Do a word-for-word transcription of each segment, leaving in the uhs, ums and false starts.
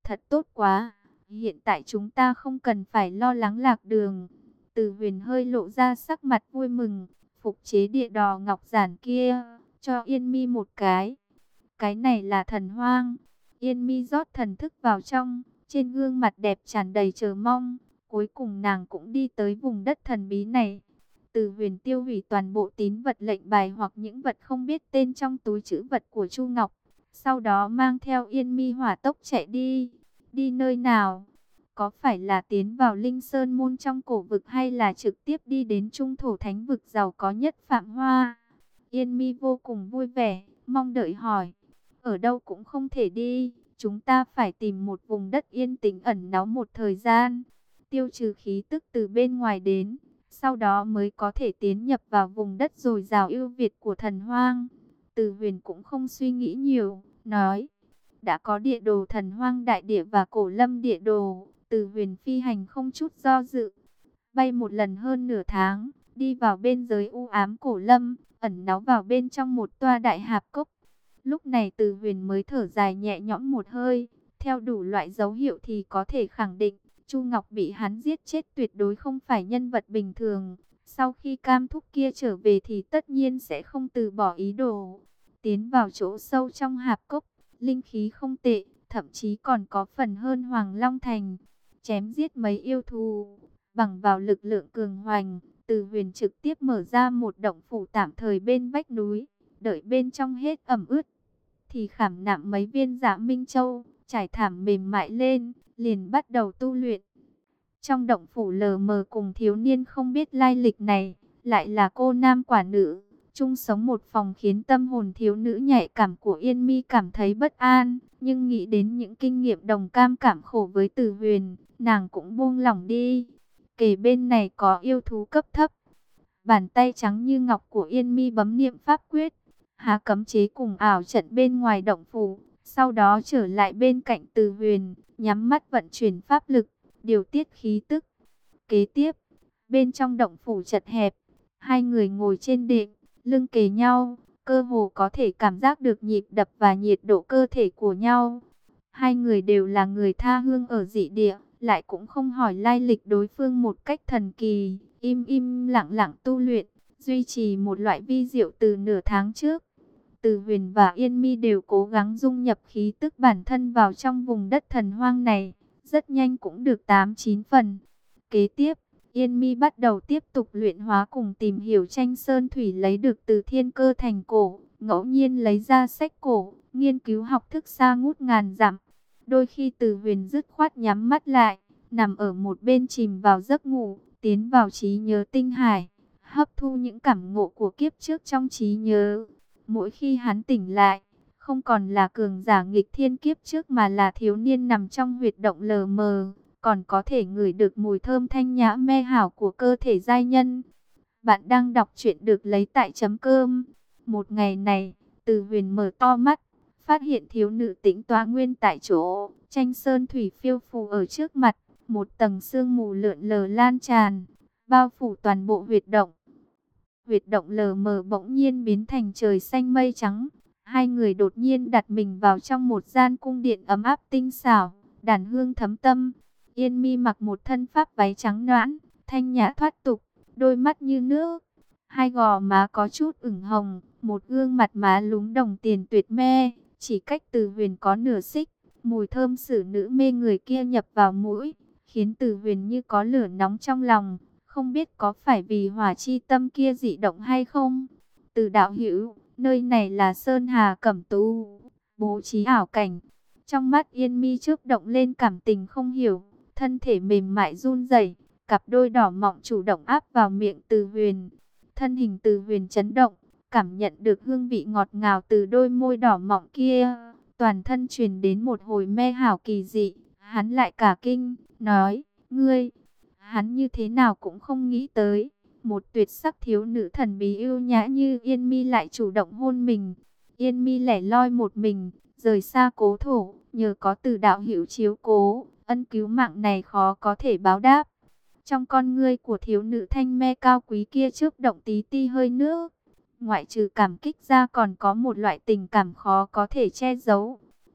Thật tốt quá, hiện tại chúng ta không cần phải lo lắng lạc đường. Từ Huyền hơi lộ ra sắc mặt vui mừng, phục chế địa đò ngọc giản kia, cho Yên Mi một cái. Cái này là thần hoang. Yên Mi rót thần thức vào trong, trên gương mặt đẹp tràn đầy chờ mong. Cuối cùng nàng cũng đi tới vùng đất thần bí này. Từ Huyền tiêu hủy toàn bộ tín vật lệnh bài hoặc những vật không biết tên trong túi trữ vật của Chu Ngọc. Sau đó mang theo Yên Mi hỏa tốc chạy đi. Đi nơi nào? Có phải là tiến vào Linh Sơn môn trong cổ vực hay là trực tiếp đi đến trung thổ thánh vực giàu có nhất Phạm Hoa? Yên Mi vô cùng vui vẻ, mong đợi hỏi. Ở đâu cũng không thể đi, chúng ta phải tìm một vùng đất yên tĩnh ẩn náu một thời gian, tiêu trừ khí tức từ bên ngoài đến, sau đó mới có thể tiến nhập vào vùng đất dồi dào ưu việt của thần hoang. Từ Huyền cũng không suy nghĩ nhiều, nói, đã có địa đồ thần hoang đại địa và cổ lâm địa đồ. Từ Huyền phi hành không chút do dự, bay một lần hơn nửa tháng, đi vào bên giới u ám cổ lâm, ẩn náu vào bên trong một toa đại hạp cốc. Lúc này Từ Huyền mới thở dài nhẹ nhõm một hơi, theo đủ loại dấu hiệu thì có thể khẳng định, Chu Ngọc bị hắn giết chết tuyệt đối không phải nhân vật bình thường. Sau khi cam thúc kia trở về thì tất nhiên sẽ không từ bỏ ý đồ. Tiến vào chỗ sâu trong hạp cốc, linh khí không tệ, thậm chí còn có phần hơn Hoàng Long Thành. Chém giết mấy yêu thù, bằng vào lực lượng cường hoành, Từ Huyền trực tiếp mở ra một động phủ tạm thời bên vách núi, đợi bên trong hết ẩm ướt thì khảm nạm mấy viên Dạ Minh Châu, trải thảm mềm mại lên, liền bắt đầu tu luyện. Trong động phủ lờ mờ cùng thiếu niên không biết lai lịch này, lại là cô nam quả nữ, chung sống một phòng, khiến tâm hồn thiếu nữ nhạy cảm của Yên Mi cảm thấy bất an, nhưng nghĩ đến những kinh nghiệm đồng cam cảm khổ với Từ Huyền, nàng cũng buông lỏng đi. Kể bên này có yêu thú cấp thấp. Bàn tay trắng như ngọc của Yên Mi bấm niệm pháp quyết, hạ cấm chế cùng ảo trận bên ngoài động phủ, sau đó trở lại bên cạnh Từ Huyền, nhắm mắt vận chuyển pháp lực, điều tiết khí tức. Kế tiếp, bên trong động phủ chật hẹp, hai người ngồi trên đệm, lưng kề nhau, cơ hồ có thể cảm giác được nhịp đập và nhiệt độ cơ thể của nhau. Hai người đều là người tha hương ở dị địa, lại cũng không hỏi lai lịch đối phương một cách thần kỳ, im im lặng lặng tu luyện, duy trì một loại vi diệu từ nửa tháng trước. Từ Huyền và Yên Mi đều cố gắng dung nhập khí tức bản thân vào trong vùng đất thần hoang này, rất nhanh cũng được tám chín phần. Kế tiếp, Yên Mi bắt đầu tiếp tục luyện hóa cùng tìm hiểu tranh sơn thủy lấy được từ Thiên Cơ Thành cổ, ngẫu nhiên lấy ra sách cổ, nghiên cứu học thức xa ngút ngàn dặm. Đôi khi Từ Huyền dứt khoát nhắm mắt lại, nằm ở một bên chìm vào giấc ngủ, tiến vào trí nhớ tinh hải, hấp thu những cảm ngộ của kiếp trước trong trí nhớ. Mỗi khi hắn tỉnh lại, không còn là cường giả nghịch thiên kiếp trước mà là thiếu niên nằm trong huyệt động lờ mờ, còn có thể ngửi được mùi thơm thanh nhã me hảo của cơ thể giai nhân. Bạn đang đọc truyện được lấy tại chấm cơm. Một ngày này, Từ Huyền mở to mắt, phát hiện thiếu nữ tĩnh tọa nguyên tại chỗ, tranh sơn thủy phiêu phù ở trước mặt, một tầng sương mù lượn lờ lan tràn, bao phủ toàn bộ huyệt động. Huyệt động lờ mờ bỗng nhiên biến thành trời xanh mây trắng. Hai người đột nhiên đặt mình vào trong một gian cung điện ấm áp tinh xảo, đàn hương thấm tâm. Yên Mi mặc một thân pháp váy trắng nõn, thanh nhã thoát tục, đôi mắt như nước, hai gò má có chút ửng hồng, một gương mặt má lúm đồng tiền tuyệt mê. Chỉ cách Từ Huyền có nửa xích, mùi thơm xử nữ mê người kia nhập vào mũi, khiến Từ Huyền như có lửa nóng trong lòng. Không biết có phải vì hỏa chi tâm kia dị động hay không? Từ đạo hữu, nơi này là Sơn Hà Cẩm Tú, bố trí ảo cảnh. Trong mắt Yên Mi chớp động lên cảm tình không hiểu, thân thể mềm mại run rẩy, cặp đôi đỏ mọng chủ động áp vào miệng Từ Huyền. Thân hình Từ Huyền chấn động, cảm nhận được hương vị ngọt ngào từ đôi môi đỏ mọng kia, toàn thân truyền đến một hồi mê hảo kỳ dị. Hắn lại cả kinh, nói, ngươi... Hắn như thế nào cũng không nghĩ tới, một tuyệt sắc thiếu nữ thần bí ưu nhã như Yên Mi lại chủ động hôn mình. Yên Mi lẻ loi một mình, rời xa cố thổ, nhờ có Từ đạo hữu chiếu cố, ân cứu mạng này khó có thể báo đáp. Trong con ngươi của thiếu nữ thanh me cao quý kia chớp động tí ti hơi nước, ngoại trừ cảm kích ra còn có một loại tình cảm khó có thể che giấu.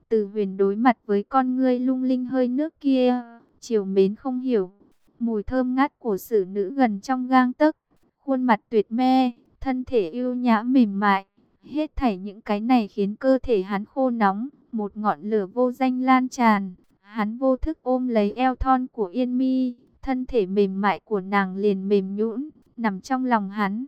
Từ Huyền đối mặt với con ngươi lung linh hơi nước kia, chiều mến không hiểu. Mùi thơm ngát của xử nữ gần trong gang tấc, khuôn mặt tuyệt mê, thân thể yêu nhã mềm mại. Hết thảy những cái này khiến cơ thể hắn khô nóng, một ngọn lửa vô danh lan tràn. Hắn vô thức ôm lấy eo thon của Yên Mi, thân thể mềm mại của nàng liền mềm nhũn, nằm trong lòng hắn.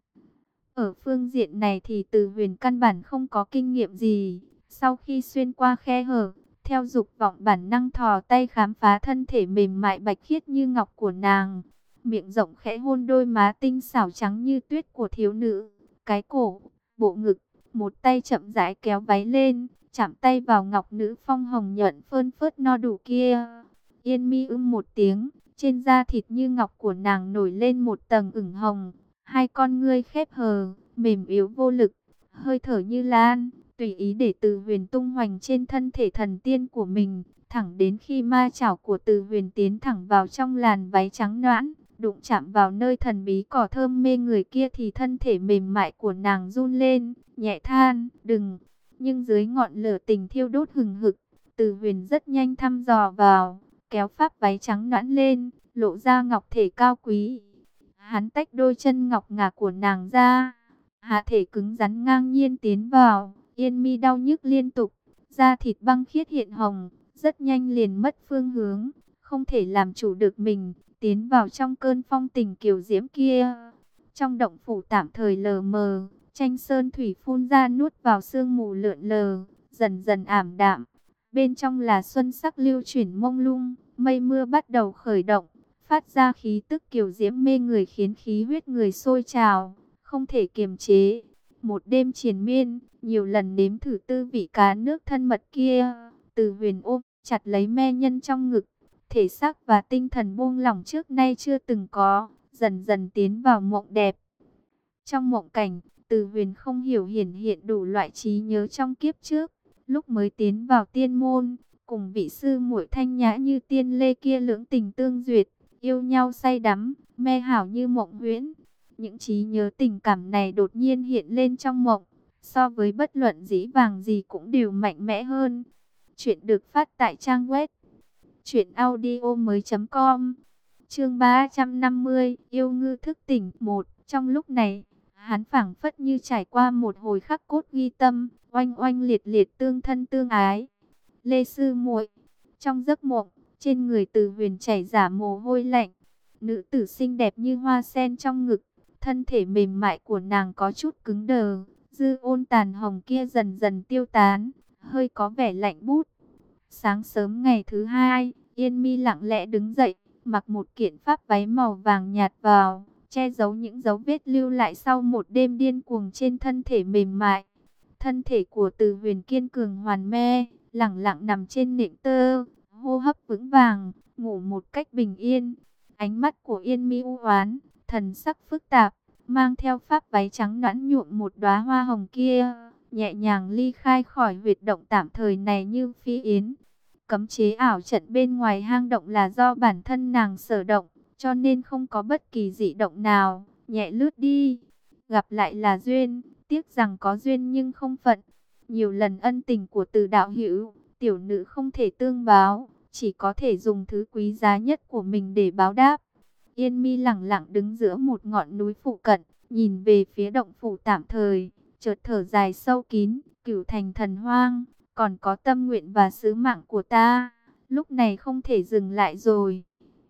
Ở phương diện này thì Từ Huyền căn bản không có kinh nghiệm gì. Sau khi xuyên qua khe hở, theo dục vọng bản năng thò tay khám phá thân thể mềm mại bạch khiết như ngọc của nàng. Miệng rộng khẽ hôn đôi má tinh xảo trắng như tuyết của thiếu nữ, cái cổ, bộ ngực, một tay chậm rãi kéo váy lên, chạm tay vào ngọc nữ phong hồng nhuận phơn phớt no đủ kia. Yên Mi ưm một tiếng, trên da thịt như ngọc của nàng nổi lên một tầng ửng hồng, hai con ngươi khép hờ, mềm yếu vô lực, hơi thở như lan, tùy ý để Từ Huyền tung hoành trên thân thể thần tiên của mình, thẳng đến khi ma chảo của Từ Huyền tiến thẳng vào trong làn váy trắng nõn, đụng chạm vào nơi thần bí cỏ thơm mê người kia thì thân thể mềm mại của nàng run lên, nhẹ than, đừng. Nhưng dưới ngọn lửa tình thiêu đốt hừng hực, Từ Huyền rất nhanh thăm dò vào, kéo pháp váy trắng nõn lên, lộ ra ngọc thể cao quý. Hắn tách đôi chân ngọc ngà của nàng ra, hạ thể cứng rắn ngang nhiên tiến vào. Yên Mi đau nhức liên tục, da thịt băng khiết hiện hồng, rất nhanh liền mất phương hướng, không thể làm chủ được mình, tiến vào trong cơn phong tình kiều diễm kia. Trong động phủ tạm thời lờ mờ, tranh sơn thủy phun ra nuốt vào sương mù lượn lờ, dần dần ảm đạm. Bên trong là xuân sắc lưu chuyển mông lung, mây mưa bắt đầu khởi động, phát ra khí tức kiều diễm mê người khiến khí huyết người sôi trào, không thể kiềm chế. Một đêm triền miên, nhiều lần nếm thử tư vị cá nước thân mật kia, Từ Huyền ôm chặt lấy me nhân trong ngực, thể xác và tinh thần buông lỏng trước nay chưa từng có, dần dần tiến vào mộng đẹp. Trong mộng cảnh, Từ Huyền không hiểu hiển hiện đủ loại trí nhớ trong kiếp trước, lúc mới tiến vào tiên môn, cùng vị sư muội thanh nhã như tiên lê kia lưỡng tình tương duyệt, yêu nhau say đắm, mê hảo như mộng huyễn. Những trí nhớ tình cảm này đột nhiên hiện lên trong mộng, so với bất luận dĩ vàng gì cũng đều mạnh mẽ hơn. Chuyện được phát tại trang web truyện audio mới chấm com. Chương ba trăm năm mươi, yêu ngư thức tỉnh một. Trong lúc này, hắn phảng phất như trải qua một hồi khắc cốt ghi tâm, oanh oanh liệt liệt tương thân tương ái. Lê sư muội, trong giấc mộng, trên người Từ Huyền chảy rả mồ hôi lạnh. Nữ tử xinh đẹp như hoa sen trong ngực, thân thể mềm mại của nàng có chút cứng đờ, dư ôn tàn hồng kia dần dần tiêu tán, hơi có vẻ lạnh bút. Sáng sớm ngày thứ hai, Yên Mi lặng lẽ đứng dậy, mặc một kiện pháp váy màu vàng nhạt vào, che giấu những dấu vết lưu lại sau một đêm điên cuồng trên thân thể mềm mại. Thân thể của Từ Huyền kiên cường hoàn mê, lẳng lặng nằm trên nệm tơ, hô hấp vững vàng, ngủ một cách bình yên. Ánh mắt của Yên Mi u oán, thần sắc phức tạp, mang theo pháp váy trắng nõn nhuộm một đóa hoa hồng kia, nhẹ nhàng ly khai khỏi huyệt động tạm thời này như phi yến. Cấm chế ảo trận bên ngoài hang động là do bản thân nàng sở động, cho nên không có bất kỳ dị động nào, nhẹ lướt đi. Gặp lại là duyên, tiếc rằng có duyên nhưng không phận. Nhiều lần ân tình của Từ đạo hữu, tiểu nữ không thể tương báo, chỉ có thể dùng thứ quý giá nhất của mình để báo đáp. Yên Mi lẳng lặng đứng giữa một ngọn núi phụ cận, nhìn về phía động phủ tạm thời, chợt thở dài sâu kín, Cửu Thành thần hoang, còn có tâm nguyện và sứ mạng của ta, lúc này không thể dừng lại rồi.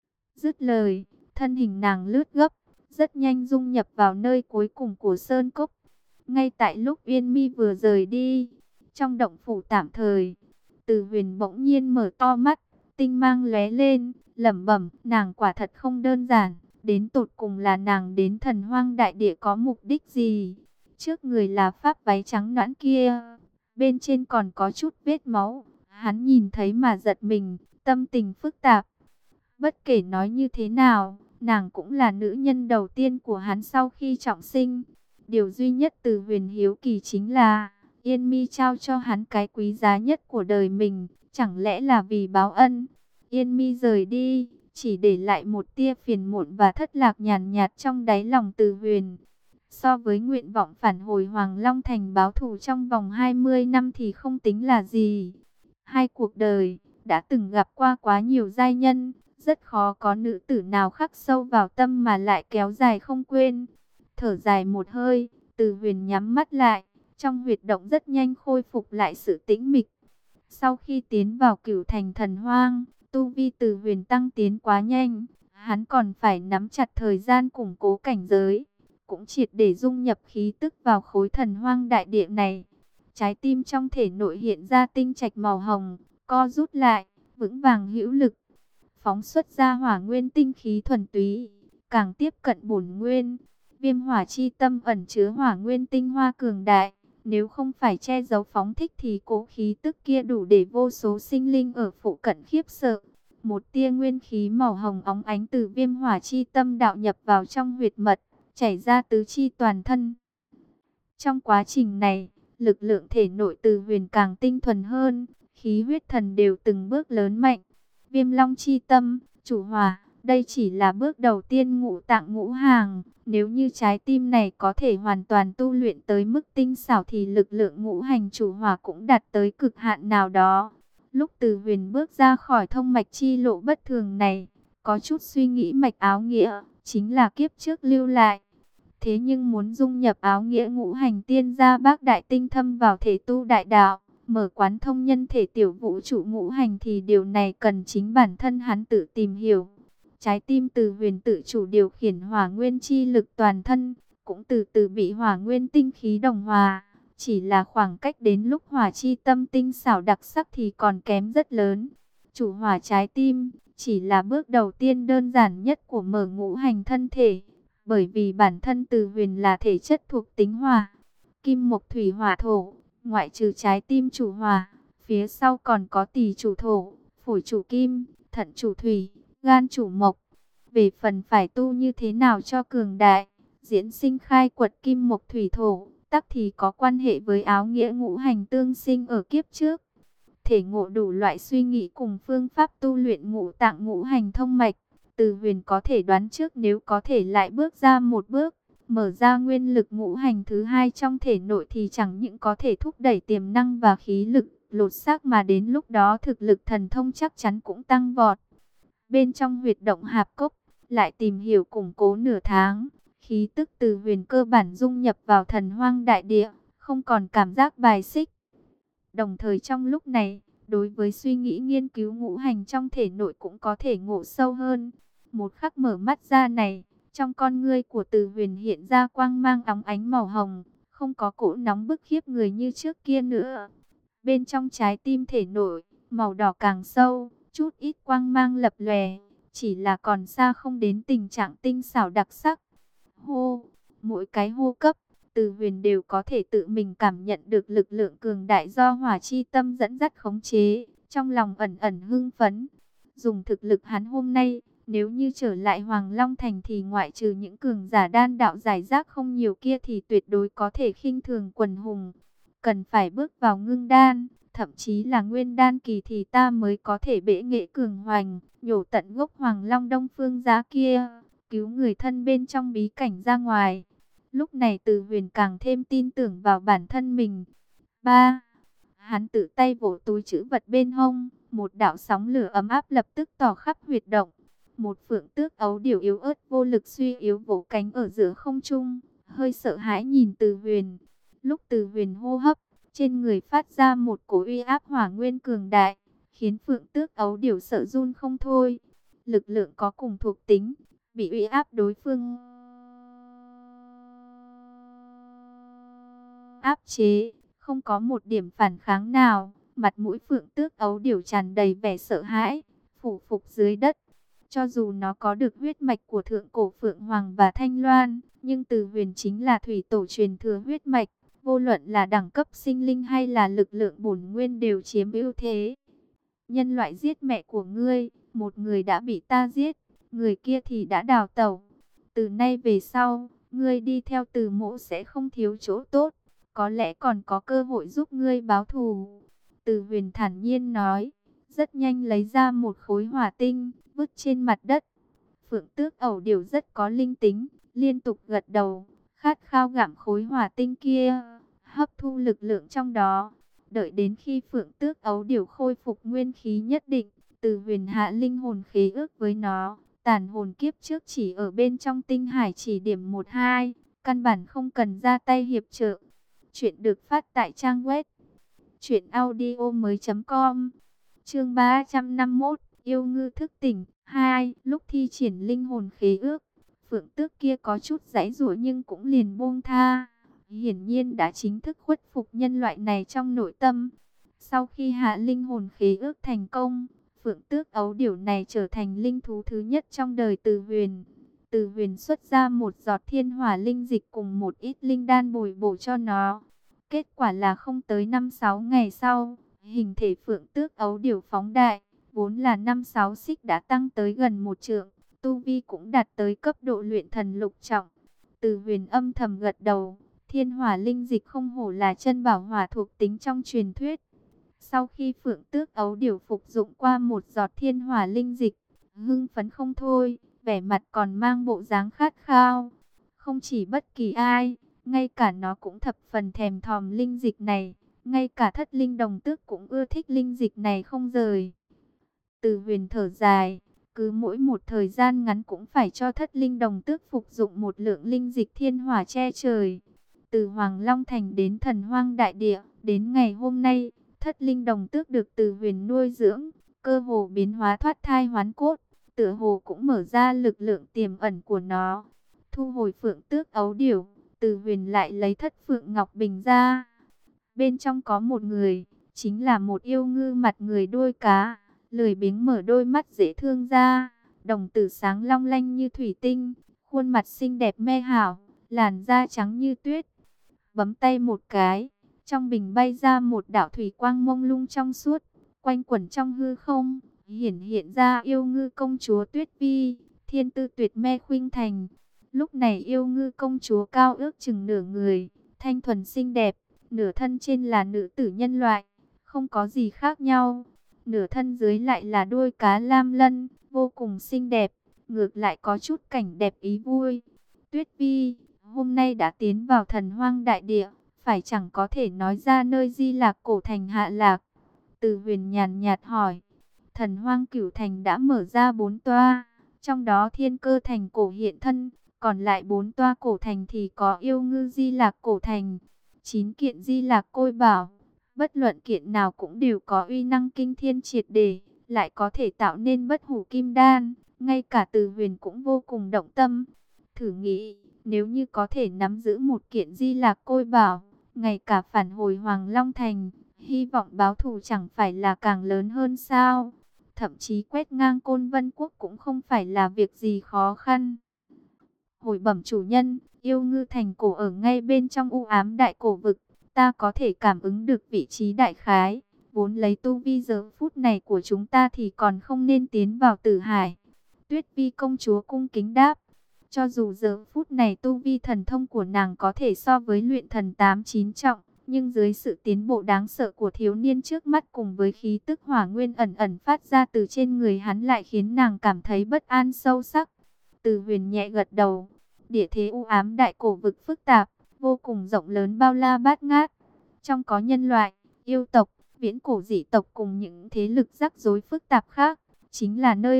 Dứt lời, thân hình nàng lướt gấp, rất nhanh dung nhập vào nơi cuối cùng của sơn cốc. Ngay tại lúc Yên Mi vừa rời đi, trong động phủ tạm thời, Từ Huyền bỗng nhiên mở to mắt, tinh mang lóe lên, lẩm bẩm, nàng quả thật không đơn giản, đến tột cùng là nàng đến thần hoang đại địa có mục đích gì? Trước người là pháp váy trắng nõn kia, bên trên còn có chút vết máu, hắn nhìn thấy mà giật mình, tâm tình phức tạp. Bất kể nói như thế nào, nàng cũng là nữ nhân đầu tiên của hắn sau khi trọng sinh. Điều duy nhất Từ Huyền hiếu kỳ chính là, Yên Mi trao cho hắn cái quý giá nhất của đời mình, chẳng lẽ là vì báo ân? Yên Mi rời đi, chỉ để lại một tia phiền muộn và thất lạc nhàn nhạt trong đáy lòng Từ Huyền. So với nguyện vọng phản hồi Hoàng Long Thành báo thù trong vòng hai mươi năm thì không tính là gì. Hai cuộc đời, đã từng gặp qua quá nhiều giai nhân, rất khó có nữ tử nào khắc sâu vào tâm mà lại kéo dài không quên. Thở dài một hơi, Từ Huyền nhắm mắt lại, trong huyệt động rất nhanh khôi phục lại sự tĩnh mịch. Sau khi tiến vào Cửu Thành Thần Hoang, tu vi Từ Huyền tăng tiến quá nhanh, hắn còn phải nắm chặt thời gian củng cố cảnh giới, cũng triệt để dung nhập khí tức vào khối Thần Hoang đại địa này. Trái tim trong thể nội hiện ra tinh trạch màu hồng, co rút lại, vững vàng hữu lực, phóng xuất ra hỏa nguyên tinh khí thuần túy, càng tiếp cận bổn nguyên. Viêm hỏa chi tâm ẩn chứa hỏa nguyên tinh hoa cường đại, nếu không phải che giấu phóng thích thì cố khí tức kia đủ để vô số sinh linh ở phụ cận khiếp sợ. Một tia nguyên khí màu hồng óng ánh từ viêm hỏa chi tâm đạo nhập vào trong huyệt mật, chảy ra tứ chi toàn thân. Trong quá trình này, lực lượng thể nội Từ Huyền càng tinh thuần hơn, khí huyết thần đều từng bước lớn mạnh. Viêm long chi tâm, chủ hỏa, đây chỉ là bước đầu tiên ngũ tạng ngũ hàng. Nếu như trái tim này có thể hoàn toàn tu luyện tới mức tinh xảo thì lực lượng ngũ hành chủ hỏa cũng đạt tới cực hạn nào đó. Lúc Từ Huyền bước ra khỏi thông mạch chi lộ bất thường này, có chút suy nghĩ mạch áo nghĩa, chính là kiếp trước lưu lại. Thế nhưng muốn dung nhập áo nghĩa ngũ hành tiên gia bác đại tinh thâm vào thể tu đại đạo, mở quán thông nhân thể tiểu vũ trụ ngũ hành thì điều này cần chính bản thân hắn tự tìm hiểu. Trái tim Từ Huyền tự chủ điều khiển hỏa nguyên chi lực toàn thân, cũng từ từ bị hỏa nguyên tinh khí đồng hòa. Chỉ là khoảng cách đến lúc hỏa chi tâm tinh xảo đặc sắc thì còn kém rất lớn. Chủ hỏa trái tim, chỉ là bước đầu tiên đơn giản nhất của mở ngũ hành thân thể. Bởi vì bản thân Từ Huyền là thể chất thuộc tính hỏa, kim mộc thủy hỏa thổ, ngoại trừ trái tim chủ hỏa, phía sau còn có tỳ chủ thổ, phổi chủ kim, thận chủ thủy, gan chủ mộc. Về phần phải tu như thế nào cho cường đại, diễn sinh khai quật kim mộc thủy thổ, tắc thì có quan hệ với áo nghĩa ngũ hành tương sinh ở kiếp trước. Thể ngộ đủ loại suy nghĩ cùng phương pháp tu luyện ngũ tạng ngũ hành thông mạch, Từ Huyền có thể đoán trước nếu có thể lại bước ra một bước, mở ra nguyên lực ngũ hành thứ hai trong thể nội thì chẳng những có thể thúc đẩy tiềm năng và khí lực, lột xác mà đến lúc đó thực lực thần thông chắc chắn cũng tăng vọt. Bên trong huyệt động hạp cốc, lại tìm hiểu củng cố nửa tháng, khí tức Từ Huyền cơ bản dung nhập vào thần hoang đại địa, không còn cảm giác bài xích. Đồng thời trong lúc này, đối với suy nghĩ nghiên cứu ngũ hành trong thể nội cũng có thể ngộ sâu hơn. Một khắc mở mắt ra này, trong con ngươi của Từ Huyền hiện ra quang mang óng ánh màu hồng, không có cỗ nóng bức khiếp người như trước kia nữa. Bên trong trái tim thể nội, màu đỏ càng sâu, chút ít quang mang lập lòe, chỉ là còn xa không đến tình trạng tinh xảo đặc sắc. Hô, mỗi cái hô cấp, Từ Huyền đều có thể tự mình cảm nhận được lực lượng cường đại do hỏa chi tâm dẫn dắt khống chế, trong lòng ẩn ẩn hưng phấn. Dùng thực lực hắn hôm nay, nếu như trở lại Hoàng Long Thành thì ngoại trừ những cường giả đan đạo giải rác không nhiều kia thì tuyệt đối có thể khinh thường quần hùng. Cần phải bước vào ngưng đan, thậm chí là nguyên đan kỳ thì ta mới có thể bệ nghệ cường hoành, nhổ tận gốc Hoàng Long Đông Phương giá kia, cứu người thân bên trong bí cảnh ra ngoài. Lúc này Từ Huyền càng thêm tin tưởng vào bản thân mình. Ba, hắn tự tay vỗ túi trữ vật bên hông, một đạo sóng lửa ấm áp lập tức tỏ khắp huyệt động. Một phượng tước ấu điểu yếu ớt vô lực suy yếu vỗ cánh ở giữa không trung, hơi sợ hãi nhìn Từ Huyền. Lúc Từ Huyền hô hấp, trên người phát ra một cỗ uy áp hỏa nguyên cường đại, khiến phượng tước ấu điểu sợ run không thôi. Lực lượng có cùng thuộc tính, bị uy áp đối phương áp chế, không có một điểm phản kháng nào. Mặt mũi phượng tước ấu điểu tràn đầy vẻ sợ hãi, phủ phục dưới đất. Cho dù nó có được huyết mạch của thượng cổ Phượng Hoàng và Thanh Loan, nhưng Từ Huyền chính là thủy tổ truyền thừa huyết mạch. Vô luận là đẳng cấp sinh linh hay là lực lượng bổn nguyên đều chiếm ưu thế. Nhân loại giết mẹ của ngươi, một người đã bị ta giết, người kia thì đã đào tẩu. Từ nay về sau, ngươi đi theo Từ mỗ sẽ không thiếu chỗ tốt, có lẽ còn có cơ hội giúp ngươi báo thù. Từ Huyền thản nhiên nói, rất nhanh lấy ra một khối hỏa tinh, vứt trên mặt đất. Phượng tước ẩu điểu rất có linh tính, liên tục gật đầu, khát khao gặm khối hỏa tinh kia, hấp thu lực lượng trong đó. Đợi đến khi Phượng Tước Ấu Điểu khôi phục nguyên khí nhất định, Từ Huyền hạ linh hồn khế ước với nó. Tàn hồn kiếp trước chỉ ở bên trong tinh hải chỉ điểm một hai, căn bản không cần ra tay hiệp trợ. Chuyện được phát tại trang web truyện audio mới com. Chương ba trăm năm mươi mốt, yêu ngư thức tỉnh. Hai, lúc thi triển linh hồn khế ước, Phượng Tước kia có chút giãy giụa nhưng cũng liền buông tha. Hiển nhiên đã chính thức khuất phục nhân loại này trong nội tâm. Sau khi hạ linh hồn khế ước thành công, Phượng Tước Ấu Điểu này trở thành linh thú thứ nhất trong đời Từ Huyền. Từ Huyền xuất ra một giọt thiên hỏa linh dịch cùng một ít linh đan bồi bổ cho nó. Kết quả là không tới năm sáu ngày sau, hình thể Phượng Tước Ấu Điểu phóng đại, vốn là năm sáu xích đã tăng tới gần một trượng, tu vi cũng đạt tới cấp độ luyện thần lục trọng. Từ Huyền âm thầm gật đầu, thiên hỏa linh dịch không hổ là chân bảo hỏa thuộc tính trong truyền thuyết. Sau khi Phượng Tước Ấu Điểu phục dụng qua một giọt thiên hỏa linh dịch, hưng phấn không thôi, vẻ mặt còn mang bộ dáng khát khao. Không chỉ bất kỳ ai, ngay cả nó cũng thập phần thèm thòm linh dịch này, ngay cả Thất Linh Đồng Tước cũng ưa thích linh dịch này không rời. Từ Huyền thở dài, cứ mỗi một thời gian ngắn cũng phải cho Thất Linh Đồng Tước phục dụng một lượng linh dịch thiên hỏa che trời. Từ Hoàng Long Thành đến Thần Hoang Đại Địa, đến ngày hôm nay, Thất Linh Đồng Tước được Từ Huyền nuôi dưỡng, cơ hồ biến hóa thoát thai hoán cốt, tựa hồ cũng mở ra lực lượng tiềm ẩn của nó. Thu hồi Phượng Tước Ấu Điểu, Từ Huyền lại lấy Thất Phượng Ngọc Bình ra. Bên trong có một người, chính là một yêu ngư mặt người đuôi cá, lười biếng mở đôi mắt dễ thương ra, đồng tử sáng long lanh như thủy tinh, khuôn mặt xinh đẹp mê hảo, làn da trắng như tuyết. Bấm tay một cái, trong bình bay ra một đạo thủy quang mông lung trong suốt, quanh quẩn trong hư không, hiển hiện ra yêu ngư công chúa Tuyết Vi, thiên tư tuyệt mê khuynh thành. Lúc này yêu ngư công chúa cao ước chừng nửa người, thanh thuần xinh đẹp, nửa thân trên là nữ tử nhân loại, không có gì khác nhau. Nửa thân dưới lại là đuôi cá lam lân, vô cùng xinh đẹp, ngược lại có chút cảnh đẹp ý vui. Tuyết Vi, hôm nay đã tiến vào Thần Hoang Đại Địa, phải chẳng có thể nói ra nơi Di Lạc Cổ Thành hạ lạc? Từ Huyền nhàn nhạt hỏi. Thần Hoang Cửu Thành đã mở ra bốn toa, trong đó Thiên Cơ Thành cổ hiện thân, còn lại bốn toa cổ thành thì có yêu ngư Di Lạc Cổ Thành, chín kiện Di Lạc Côi Bảo, bất luận kiện nào cũng đều có uy năng kinh thiên triệt để, lại có thể tạo nên bất hủ kim đan, ngay cả Từ Huyền cũng vô cùng động tâm. Thử nghĩ, nếu như có thể nắm giữ một kiện Di Lạc Côi Bảo, ngay cả phản hồi Hoàng Long Thành, hy vọng báo thù chẳng phải là càng lớn hơn sao? Thậm chí quét ngang Côn Vân Quốc cũng không phải là việc gì khó khăn. Hồi bẩm chủ nhân, yêu ngư thành cổ ở ngay bên trong u ám đại cổ vực, ta có thể cảm ứng được vị trí đại khái. Vốn lấy tu vi giờ phút này của chúng ta thì còn không nên tiến vào Tử Hải. Tuyết Vi công chúa cung kính đáp. Cho dù giờ phút này tu vi thần thông của nàng có thể so với luyện thần tám chín trọng, nhưng dưới sự tiến bộ đáng sợ của thiếu niên trước mắt cùng với khí tức hỏa nguyên ẩn ẩn phát ra từ trên người hắn lại khiến nàng cảm thấy bất an sâu sắc. Từ Huyền nhẹ gật đầu. Địa thế u ám đại cổ vực phức tạp, vô cùng rộng lớn bao la bát ngát. Trong có nhân loại, yêu tộc, viễn cổ dị tộc cùng những thế lực rắc rối phức tạp khác. Chính là nơi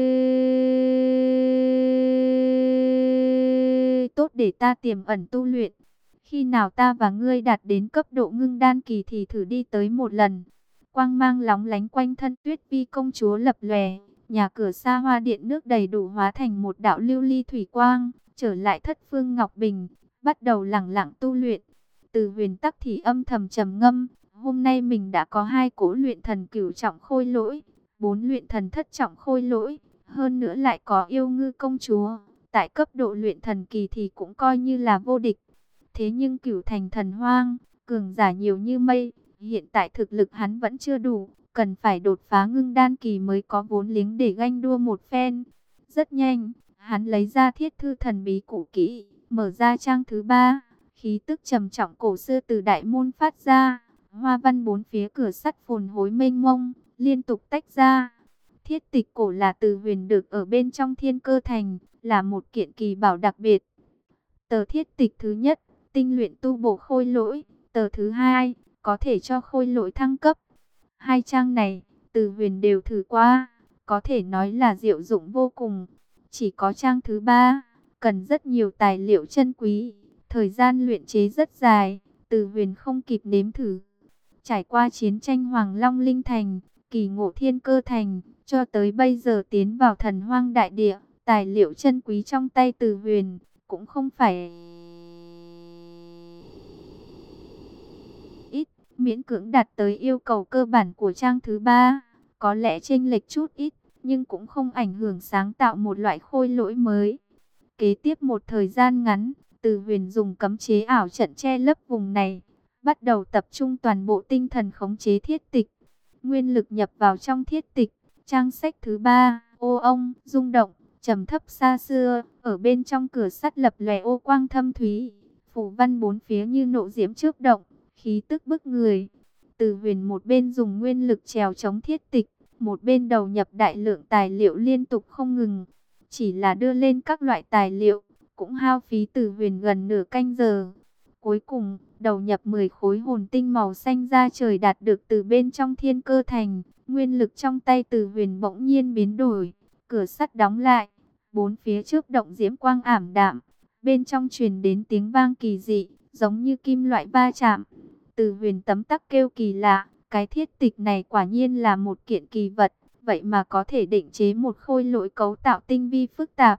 tốt để ta tiềm ẩn tu luyện. Khi nào ta và ngươi đạt đến cấp độ ngưng đan kỳ thì thử đi tới một lần. Quang mang lóng lánh quanh thân Tuyết Vi công chúa lập lòe, nhà cửa xa hoa điện nước đầy đủ hóa thành một đạo lưu ly thủy quang, trở lại Thất Phương Ngọc Bình, bắt đầu lẳng lặng tu luyện. Từ Huyền tắc thì âm thầm trầm ngâm, hôm nay mình đã có hai cỗ luyện thần cửu trọng khôi lỗi, bốn luyện thần thất trọng khôi lỗi, hơn nữa lại có yêu ngư công chúa, tại cấp độ luyện thần kỳ thì cũng coi như là vô địch. Thế nhưng Cửu Thành Thần Hoang, cường giả nhiều như mây, hiện tại thực lực hắn vẫn chưa đủ, cần phải đột phá ngưng đan kỳ mới có vốn liếng để ganh đua một phen. Rất nhanh, hắn lấy ra thiết thư thần bí cũ kỹ, mở ra trang thứ ba, khí tức trầm trọng cổ xưa từ đại môn phát ra, hoa văn bốn phía cửa sắt phồn hối mênh mông, liên tục tách ra. Thiết tịch cổ là Từ Huyền được ở bên trong Thiên Cơ Thành, là một kiện kỳ bảo đặc biệt. Tờ thiết tịch thứ nhất, tinh luyện tu bổ khôi lỗi. Tờ thứ hai, có thể cho khôi lỗi thăng cấp. Hai trang này, Từ Huyền đều thử qua, có thể nói là diệu dụng vô cùng. Chỉ có trang thứ ba, cần rất nhiều tài liệu chân quý, thời gian luyện chế rất dài, Từ Huyền không kịp nếm thử. Trải qua chiến tranh Hoàng Long Linh Thành, Kỳ Ngộ Thiên Cơ Thành, cho tới bây giờ tiến vào Thần Hoang Đại Địa, tài liệu chân quý trong tay Từ Huyền cũng không phải ít, miễn cưỡng đạt tới yêu cầu cơ bản của trang thứ ba, có lẽ chênh lệch chút ít, nhưng cũng không ảnh hưởng sáng tạo một loại khôi lỗi mới. Kế tiếp một thời gian ngắn, Từ Huyền dùng cấm chế ảo trận che lấp vùng này, bắt đầu tập trung toàn bộ tinh thần khống chế thiết tịch. Nguyên lực nhập vào trong thiết tịch, trang sách thứ ba, ô ông, rung động, trầm thấp xa xưa, ở bên trong cửa sắt lập lòe ô quang thâm thúy, phủ văn bốn phía như nộ diễm chớp động, khí tức bức người. Từ Huyền một bên dùng nguyên lực trèo chống thiết tịch, một bên đầu nhập đại lượng tài liệu liên tục không ngừng. Chỉ là đưa lên các loại tài liệu, cũng hao phí Từ Huyền gần nửa canh giờ. Cuối cùng, đầu nhập mười khối hồn tinh màu xanh ra trời đạt được từ bên trong Thiên Cơ Thành. Nguyên lực trong tay Từ Huyền bỗng nhiên biến đổi, cửa sắt đóng lại, bốn phía chớp động diễm quang ảm đạm. Bên trong truyền đến tiếng vang kỳ dị, giống như kim loại va chạm. Từ Huyền tấm tắc kêu kỳ lạ, cái thiết tịch này quả nhiên là một kiện kỳ vật, vậy mà có thể định chế một khôi lỗi cấu tạo tinh vi phức tạp.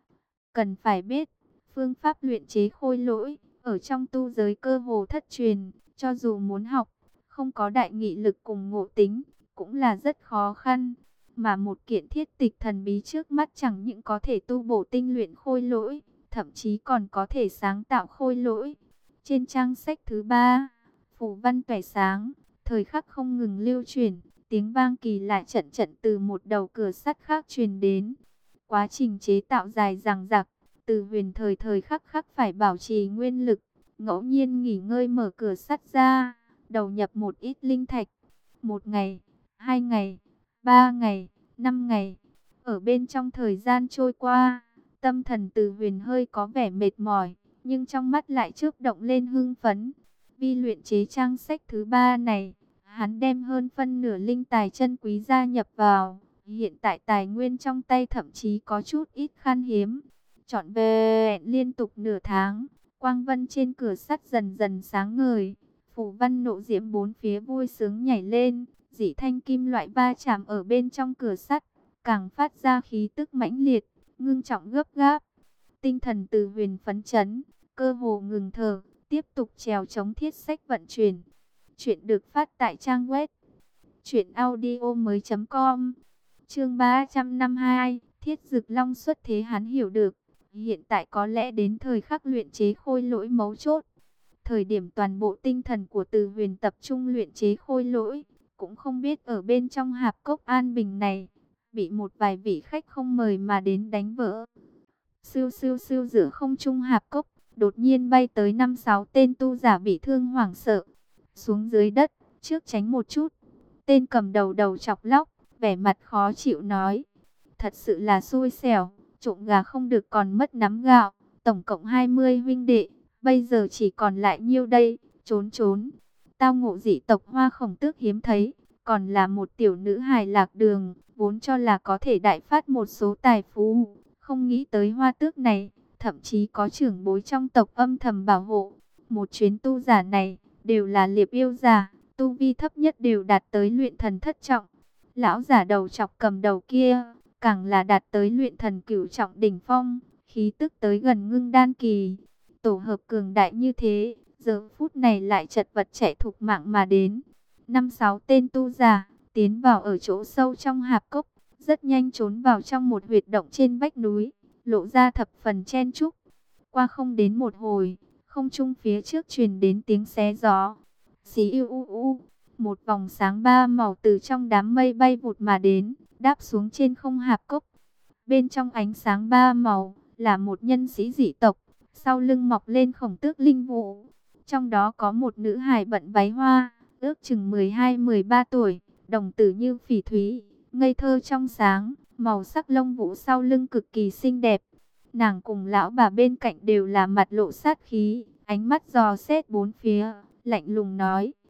Cần phải biết, phương pháp luyện chế khôi lỗi ở trong tu giới cơ hồ thất truyền, cho dù muốn học, không có đại nghị lực cùng ngộ tính, cũng là rất khó khăn. Mà một kiện thiết tịch thần bí trước mắt chẳng những có thể tu bổ tinh luyện khôi lỗi, thậm chí còn có thể sáng tạo khôi lỗi. Trên trang sách thứ ba, phù văn tỏa sáng, thời khắc không ngừng lưu truyền, tiếng vang kỳ lạ trận trận từ một đầu cửa sắt khác truyền đến. Quá trình chế tạo dài dằng dặc, Từ Huyền thời thời khắc khắc phải bảo trì nguyên lực, ngẫu nhiên nghỉ ngơi mở cửa sắt ra, đầu nhập một ít linh thạch. Một ngày, hai ngày, ba ngày, năm ngày, ở bên trong thời gian trôi qua, tâm thần Từ Huyền hơi có vẻ mệt mỏi, nhưng trong mắt lại chớp động lên hưng phấn. Vì luyện chế trang sách thứ ba này, hắn đem hơn phân nửa linh tài chân quý gia nhập vào. Hiện tại tài nguyên trong tay thậm chí có chút ít khan hiếm. Trọn vẹn liên tục nửa tháng, quang vân trên cửa sắt dần dần sáng ngời. Phủ văn nộ diễm bốn phía vui sướng nhảy lên, dị thanh kim loại va chạm ở bên trong cửa sắt, càng phát ra khí tức mãnh liệt, ngưng trọng gấp gáp. Tinh thần Từ Huyền phấn chấn, cơ hồ ngừng thở, tiếp tục trèo chống thiết sách vận chuyển. Chuyện được phát tại trang web truyện audio mới chấm com. Chương ba trăm năm mươi hai, Thiết Dực Long xuất thế. Hắn hiểu được, hiện tại có lẽ đến thời khắc luyện chế khôi lỗi mấu chốt. Thời điểm toàn bộ tinh thần của Từ Huyền tập trung luyện chế khôi lỗi, cũng không biết ở bên trong hạp cốc an bình này, bị một vài vị khách không mời mà đến đánh vỡ. Siêu siêu siêu giữa không trung hạp cốc, đột nhiên bay tới năm sáu tên tu giả bị thương hoảng sợ. Xuống dưới đất, trước tránh một chút. Tên cầm đầu đầu chọc lóc, vẻ mặt khó chịu nói. Thật sự là xui xẻo, trộm gà không được còn mất nắm gạo. Tổng cộng hai mươi huynh đệ, bây giờ chỉ còn lại nhiêu đây, trốn trốn. Tao ngộ dị tộc Hoa Khổng Tước hiếm thấy, còn là một tiểu nữ hài lạc đường, vốn cho là có thể đại phát một số tài phú. Không nghĩ tới Hoa Tước này, thậm chí có trưởng bối trong tộc âm thầm bảo hộ. Một chuyến tu giả này, đều là liệp yêu giả, tu vi thấp nhất đều đạt tới luyện thần thất trọng. Lão giả đầu chọc cầm đầu kia, càng là đạt tới luyện thần cửu trọng đỉnh phong, khí tức tới gần ngưng đan kỳ. Tổ hợp cường đại như thế, giờ phút này lại chật vật chạy thục mạng mà đến. Năm sáu tên tu giả, tiến vào ở chỗ sâu trong hạp cốc, rất nhanh trốn vào trong một huyệt động trên vách núi, lộ ra thập phần chen chúc. Qua không đến một hồi, không trung phía trước truyền đến tiếng xé gió. Xí u u u, một vòng sáng ba màu từ trong đám mây bay vụt mà đến, đáp xuống trên không hạp cốc. Bên trong ánh sáng ba màu là một nhân sĩ dị tộc, sau lưng mọc lên khổng tước linh vũ. Trong đó có một nữ hài bận váy hoa, ước chừng mười hai mười ba tuổi, đồng tử như phỉ thúy, ngây thơ trong sáng, màu sắc lông vũ sau lưng cực kỳ xinh đẹp. Nàng cùng lão bà bên cạnh đều là mặt lộ sát khí, ánh mắt dò xét bốn phía, lạnh lùng nói,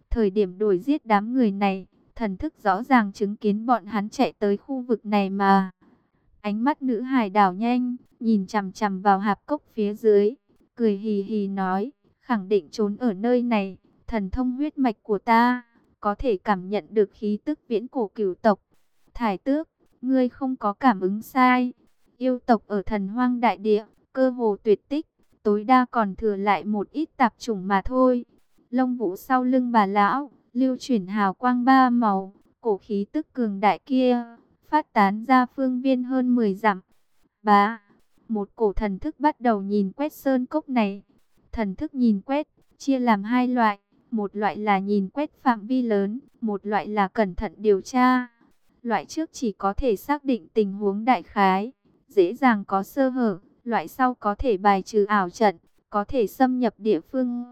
Thời điểm đuổi giết đám người này, thần thức rõ ràng chứng kiến bọn hắn chạy tới khu vực này mà. Ánh mắt nữ hài đảo nhanh, nhìn chằm chằm vào hạp cốc phía dưới, cười hì hì nói, khẳng định trốn ở nơi này, thần thông huyết mạch của ta, có thể cảm nhận được khí tức viễn cổ cửu tộc. Thải Tước, ngươi không có cảm ứng sai, yêu tộc ở Thần Hoang đại địa, cơ hồ tuyệt tích, tối đa còn thừa lại một ít tạp chủng mà thôi. Lông vũ sau lưng bà lão, lưu chuyển hào quang ba màu, cổ khí tức cường đại kia, phát tán ra phương viên hơn mười dặm. Bá, một cổ thần thức bắt đầu nhìn quét sơn cốc này. Thần thức nhìn quét, chia làm hai loại, một loại là nhìn quét phạm vi lớn, một loại là cẩn thận điều tra. Loại trước chỉ có thể xác định tình huống đại khái, dễ dàng có sơ hở, loại sau có thể bài trừ ảo trận, có thể xâm nhập địa phương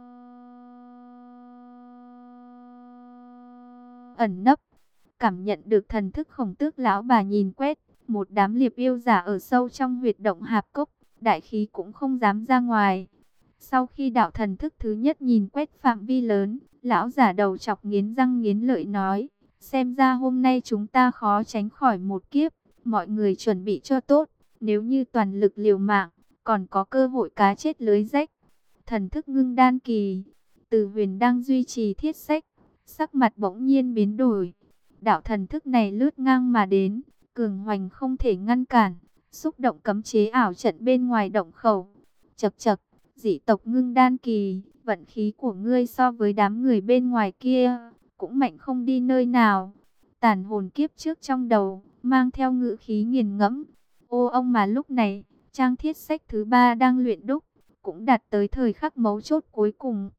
ẩn nấp. Cảm nhận được thần thức Khổng Tước lão bà nhìn quét, một đám liệp yêu giả ở sâu trong huyệt động hạp cốc, đại khí cũng không dám ra ngoài. Sau khi đạo thần thức thứ nhất nhìn quét phạm vi lớn, lão giả đầu chọc nghiến răng nghiến lợi nói, xem ra hôm nay chúng ta khó tránh khỏi một kiếp, mọi người chuẩn bị cho tốt, nếu như toàn lực liều mạng, còn có cơ hội cá chết lưới rách. Thần thức ngưng đan kỳ, Từ Huyền đang duy trì thiết sách, sắc mặt bỗng nhiên biến đổi. Đạo thần thức này lướt ngang mà đến, cường hoành không thể ngăn cản, xúc động cấm chế ảo trận bên ngoài động khẩu. Chậc chậc, dị tộc ngưng đan kỳ, vận khí của ngươi so với đám người bên ngoài kia, cũng mạnh không đi nơi nào. Tàn hồn kiếp trước trong đầu, mang theo ngữ khí nghiền ngẫm. Ô ông mà lúc này, trang thiết sách thứ ba đang luyện đúc, cũng đạt tới thời khắc mấu chốt cuối cùng.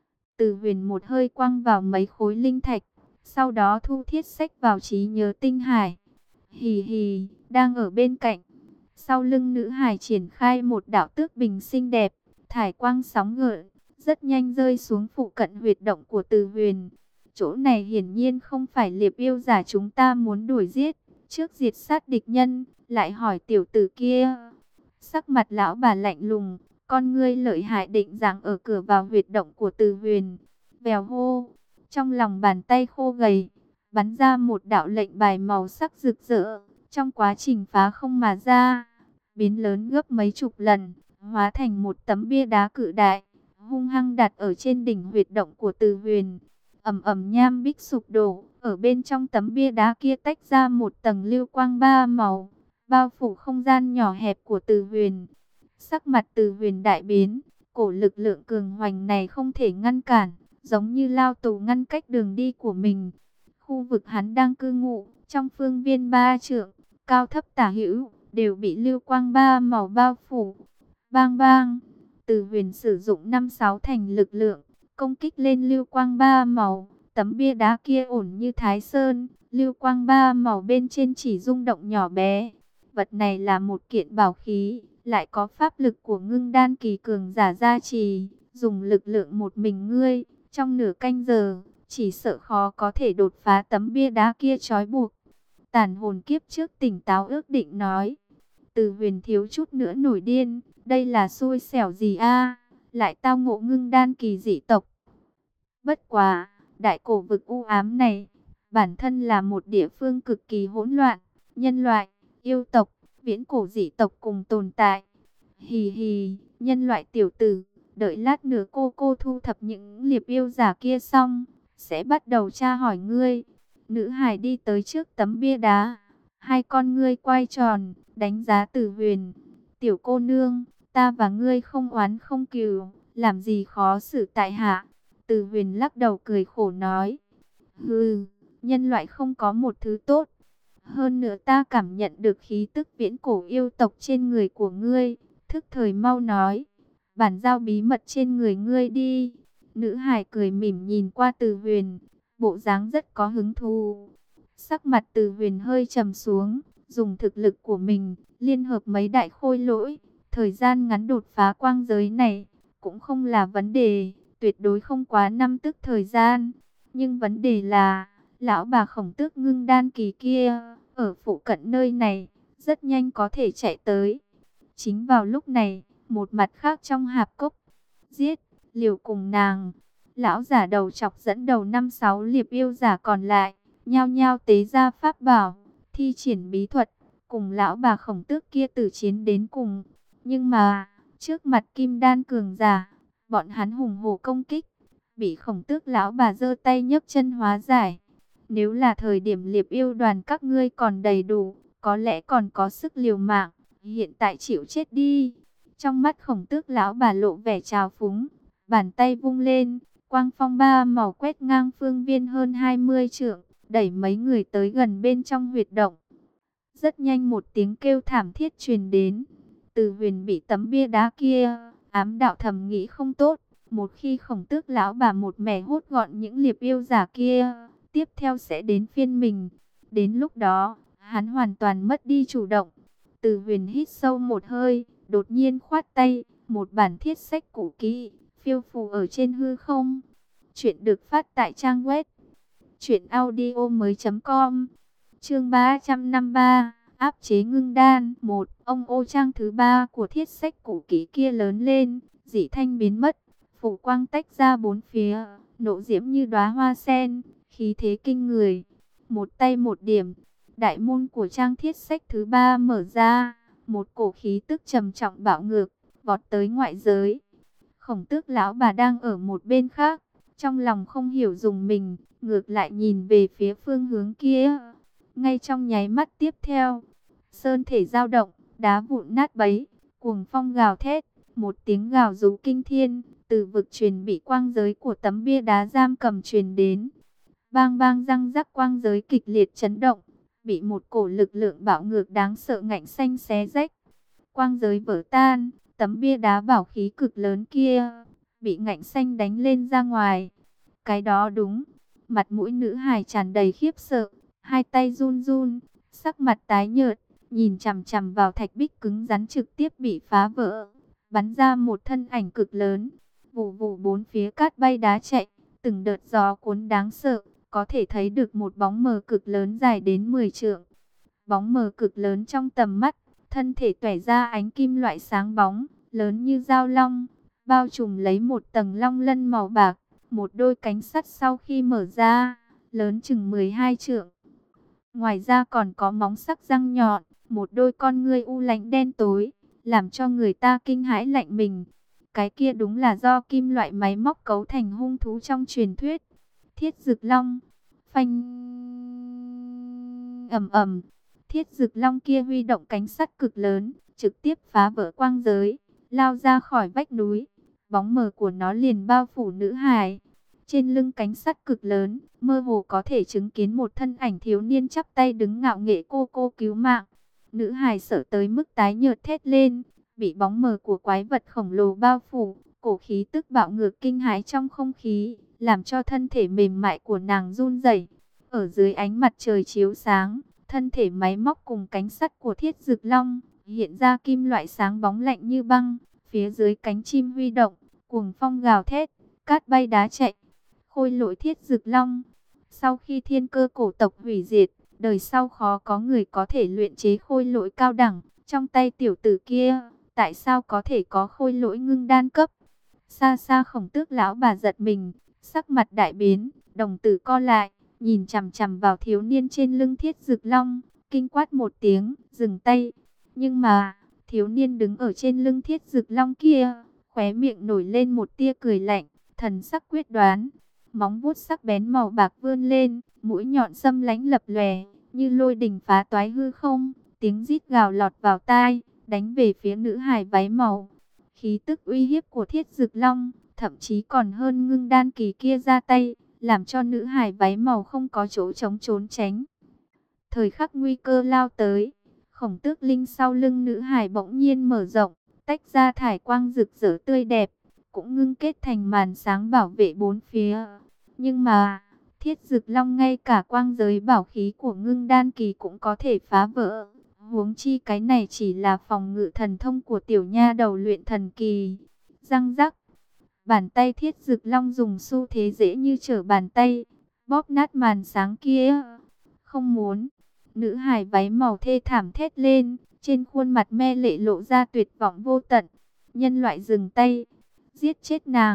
Từ Huyền một hơi quăng vào mấy khối linh thạch, sau đó thu thiết sách vào trí nhớ tinh hải. Hì hì, đang ở bên cạnh. Sau lưng nữ hải triển khai một đạo tước bình xinh đẹp, thải quang sóng gợn, rất nhanh rơi xuống phụ cận huyệt động của Từ Huyền. Chỗ này hiển nhiên không phải liệp yêu giả chúng ta muốn đuổi giết. Trước diệt sát địch nhân, lại hỏi tiểu tử kia. Sắc mặt lão bà lạnh lùng, con ngươi lợi hại định dạng ở cửa vào huyệt động của Từ Huyền. Vèo hô, trong lòng bàn tay khô gầy, bắn ra một đạo lệnh bài màu sắc rực rỡ. Trong quá trình phá không mà ra, biến lớn gấp mấy chục lần, hóa thành một tấm bia đá cự đại, hung hăng đặt ở trên đỉnh huyệt động của Từ Huyền. Ầm ầm nham bích sụp đổ, ở bên trong tấm bia đá kia tách ra một tầng lưu quang ba màu, bao phủ không gian nhỏ hẹp của Từ Huyền. Sắc mặt Từ Huyền đại biến, cổ lực lượng cường hoành này không thể ngăn cản, giống như lao tù ngăn cách đường đi của mình. Khu vực hắn đang cư ngụ, trong phương viên ba trượng, cao thấp tả hữu, đều bị lưu quang ba màu bao phủ. Bang bang, Từ Huyền sử dụng năm sáu thành lực lượng, công kích lên lưu quang ba màu. Tấm bia đá kia ổn như Thái Sơn, lưu quang ba màu bên trên chỉ rung động nhỏ bé. Vật này là một kiện bảo khí, lại có pháp lực của ngưng đan kỳ cường giả gia trì, dùng lực lượng một mình ngươi, trong nửa canh giờ, chỉ sợ khó có thể đột phá tấm bia đá kia trói buộc. Tàn hồn kiếp trước tỉnh táo ước định nói. Từ Huyền thiếu chút nữa nổi điên, đây là xui xẻo gì a, lại tao ngộ ngưng đan kỳ dị tộc. Bất quá, đại cổ vực u ám này, bản thân là một địa phương cực kỳ hỗn loạn, nhân loại, yêu tộc, viễn cổ dị tộc cùng tồn tại. Hì hì, nhân loại tiểu tử, đợi lát nữa cô cô thu thập những liệp yêu giả kia xong, sẽ bắt đầu tra hỏi ngươi. Nữ hài đi tới trước tấm bia đá, hai con ngươi quay tròn, đánh giá Từ Huyền. Tiểu cô nương, ta và ngươi không oán không cừu, làm gì khó xử tại hạ. Từ Huyền lắc đầu cười khổ nói, hừ, nhân loại không có một thứ tốt. Hơn nữa ta cảm nhận được khí tức viễn cổ yêu tộc trên người của ngươi, thức thời mau nói, bản giao bí mật trên người ngươi đi. Nữ hải cười mỉm nhìn qua Từ Huyền, bộ dáng rất có hứng thú. Sắc mặt Từ Huyền hơi trầm xuống, dùng thực lực của mình, liên hợp mấy đại khôi lỗi, thời gian ngắn đột phá quang giới này, cũng không là vấn đề, tuyệt đối không quá năm tức thời gian. Nhưng vấn đề là, lão bà Khổng Tước ngưng đan kỳ kia, ở phụ cận nơi này, rất nhanh có thể chạy tới. Chính vào lúc này, một mặt khác trong hạp cốc, giết, liều cùng nàng. Lão giả đầu chọc dẫn đầu năm sáu liệp yêu giả còn lại, nhao nhao tế ra pháp bảo, thi triển bí thuật, cùng lão bà khổng tước kia tử chiến đến cùng. Nhưng mà, trước mặt kim đan cường giả, bọn hắn hùng hổ công kích, bị khổng tước lão bà giơ tay nhấc chân hóa giải. Nếu là thời điểm liệp yêu đoàn các ngươi còn đầy đủ, có lẽ còn có sức liều mạng, hiện tại chịu chết đi. Trong mắt khổng tước lão bà lộ vẻ trào phúng, bàn tay vung lên, quang phong ba màu quét ngang phương viên hơn hai mươi trượng, đẩy mấy người tới gần bên trong huyệt động. Rất nhanh một tiếng kêu thảm thiết truyền đến, Từ Huyền bị tấm bia đá kia ám đạo thầm nghĩ không tốt, một khi khổng tước lão bà một mẻ hốt gọn những liệp yêu giả kia, tiếp theo sẽ đến phiên mình. Đến lúc đó, hắn hoàn toàn mất đi chủ động. Từ Huyền hít sâu một hơi, đột nhiên khoát tay, một bản thiết sách cũ kỹ phiêu phù ở trên hư không. Chuyện được phát tại trang web truyện audio mới.com. Chương ba trăm năm mươi ba, áp chế ngưng đan. Một, ông ô trang thứ ba của thiết sách cũ kỹ kia lớn lên, dị thanh biến mất, phủ quang tách ra bốn phía, nộ diễm như đóa hoa sen, khí thế kinh người. Một tay một điểm, đại môn của trang thiết sách thứ ba mở ra, một cổ khí tức trầm trọng bạo ngược vọt tới ngoại giới. Khổng tước lão bà đang ở một bên khác, trong lòng không hiểu dùng mình, ngược lại nhìn về phía phương hướng kia. Ngay trong nháy mắt tiếp theo, sơn thể dao động, đá vụn nát bấy, cuồng phong gào thét, một tiếng gào rú kinh thiên, từ vực truyền bị quang giới của tấm bia đá giam cầm truyền đến. Bang bang răng rắc, quang giới kịch liệt chấn động, bị một cổ lực lượng bạo ngược đáng sợ ngạnh xanh xé rách. Quang giới vỡ tan, tấm bia đá bảo khí cực lớn kia bị ngạnh xanh đánh lên ra ngoài. Cái đó đúng, mặt mũi nữ hài tràn đầy khiếp sợ, hai tay run run, sắc mặt tái nhợt, nhìn chằm chằm vào thạch bích cứng rắn trực tiếp bị phá vỡ, bắn ra một thân ảnh cực lớn. Vù vù bốn phía cát bay đá chạy, từng đợt gió cuốn đáng sợ, có thể thấy được một bóng mờ cực lớn dài đến mười trượng. Bóng mờ cực lớn trong tầm mắt, thân thể tỏa ra ánh kim loại sáng bóng, lớn như dao long, bao trùm lấy một tầng long lân màu bạc, một đôi cánh sắt sau khi mở ra, lớn chừng mười hai trượng. Ngoài ra còn có móng sắc răng nhọn, một đôi con ngươi u lãnh đen tối, làm cho người ta kinh hãi lạnh mình. Cái kia đúng là do kim loại máy móc cấu thành hung thú trong truyền thuyết, Thiết Dực Long. Phanh, ầm ầm, Thiết Dực Long kia huy động cánh sắt cực lớn, trực tiếp phá vỡ quang giới, lao ra khỏi vách núi. Bóng mờ của nó liền bao phủ nữ hài. Trên lưng cánh sắt cực lớn, mơ hồ có thể chứng kiến một thân ảnh thiếu niên chắp tay đứng ngạo nghễ cô cô cứu mạng. Nữ hài sợ tới mức tái nhợt thét lên, bị bóng mờ của quái vật khổng lồ bao phủ, cổ khí tức bạo ngược kinh hãi trong không khí, làm cho thân thể mềm mại của nàng run rẩy. Ở dưới ánh mặt trời chiếu sáng, thân thể máy móc cùng cánh sắt của Thiết Dực Long hiện ra kim loại sáng bóng lạnh như băng. Phía dưới cánh chim huy động, cuồng phong gào thét, cát bay đá chạy. Khôi lỗi Thiết Dực Long. Sau khi thiên cơ cổ tộc hủy diệt, đời sau khó có người có thể luyện chế khôi lỗi cao đẳng. Trong tay tiểu tử kia, tại sao có thể có khôi lỗi ngưng đan cấp? Xa xa khổng tước lão bà giật mình, sắc mặt đại biến, đồng tử co lại, nhìn chằm chằm vào thiếu niên trên lưng Thiết Dực Long, kinh quát một tiếng, dừng tay. Nhưng mà, thiếu niên đứng ở trên lưng Thiết Dực Long kia, khóe miệng nổi lên một tia cười lạnh, thần sắc quyết đoán. Móng vuốt sắc bén màu bạc vươn lên, mũi nhọn xâm lánh lập lòe, như lôi đình phá toái hư không, tiếng rít gào lọt vào tai, đánh về phía nữ hài váy màu. Khí tức uy hiếp của Thiết Dực Long, thậm chí còn hơn ngưng đan kỳ kia ra tay, làm cho nữ hài váy màu không có chỗ chống trốn tránh. Thời khắc nguy cơ lao tới, khổng tước linh sau lưng nữ hài bỗng nhiên mở rộng, tách ra thải quang rực rỡ tươi đẹp, cũng ngưng kết thành màn sáng bảo vệ bốn phía. Nhưng mà, Thiết Dực Long ngay cả quang giới bảo khí của ngưng đan kỳ cũng có thể phá vỡ. Huống chi cái này chỉ là phòng ngự thần thông của tiểu nha đầu luyện thần kỳ. Răng rắc, bàn tay Thiết Dực Long dùng xu thế dễ như trở bàn tay, bóp nát màn sáng kia. Không muốn, nữ hài váy màu thê thảm thét lên, trên khuôn mặt me lệ lộ ra tuyệt vọng vô tận. Nhân loại dừng tay, giết chết nàng,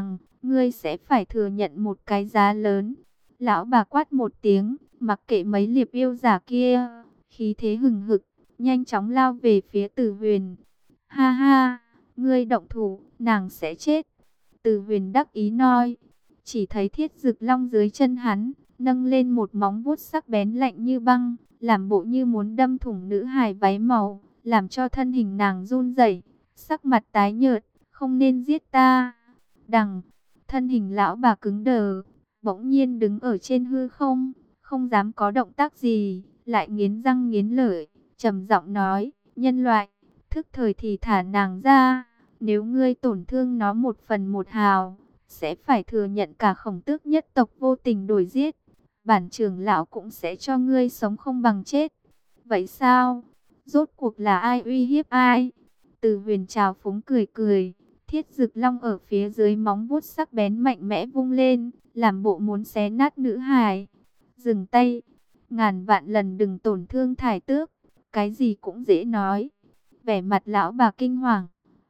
ngươi sẽ phải thừa nhận một cái giá lớn. Lão bà quát một tiếng, mặc kệ mấy liệp yêu giả kia, khí thế hừng hực, nhanh chóng lao về phía Từ Huyền. Ha ha, ngươi động thủ, nàng sẽ chết. Từ Huyền đắc ý nói. Chỉ thấy Thiết Dực Long dưới chân hắn nâng lên một móng vuốt sắc bén lạnh như băng, làm bộ như muốn đâm thủng nữ hài váy màu, làm cho thân hình nàng run rẩy, sắc mặt tái nhợt. Không nên giết ta. Đằng, thân hình lão bà cứng đờ, bỗng nhiên đứng ở trên hư không, không dám có động tác gì, lại nghiến răng nghiến lợi, trầm giọng nói: nhân loại, thức thời thì thả nàng ra, nếu ngươi tổn thương nó một phần một hào, sẽ phải thừa nhận cả Khổng Tước nhất tộc vô tình đuổi giết. Bản trưởng lão cũng sẽ cho ngươi sống không bằng chết. Vậy sao? Rốt cuộc là ai uy hiếp ai? Từ Huyền trào phúng cười cười. Thiết Dực Long ở phía dưới móng vuốt sắc bén mạnh mẽ vung lên, làm bộ muốn xé nát nữ hài. Dừng tay, ngàn vạn lần đừng tổn thương Thải Tước, cái gì cũng dễ nói. Vẻ mặt lão bà kinh hoàng.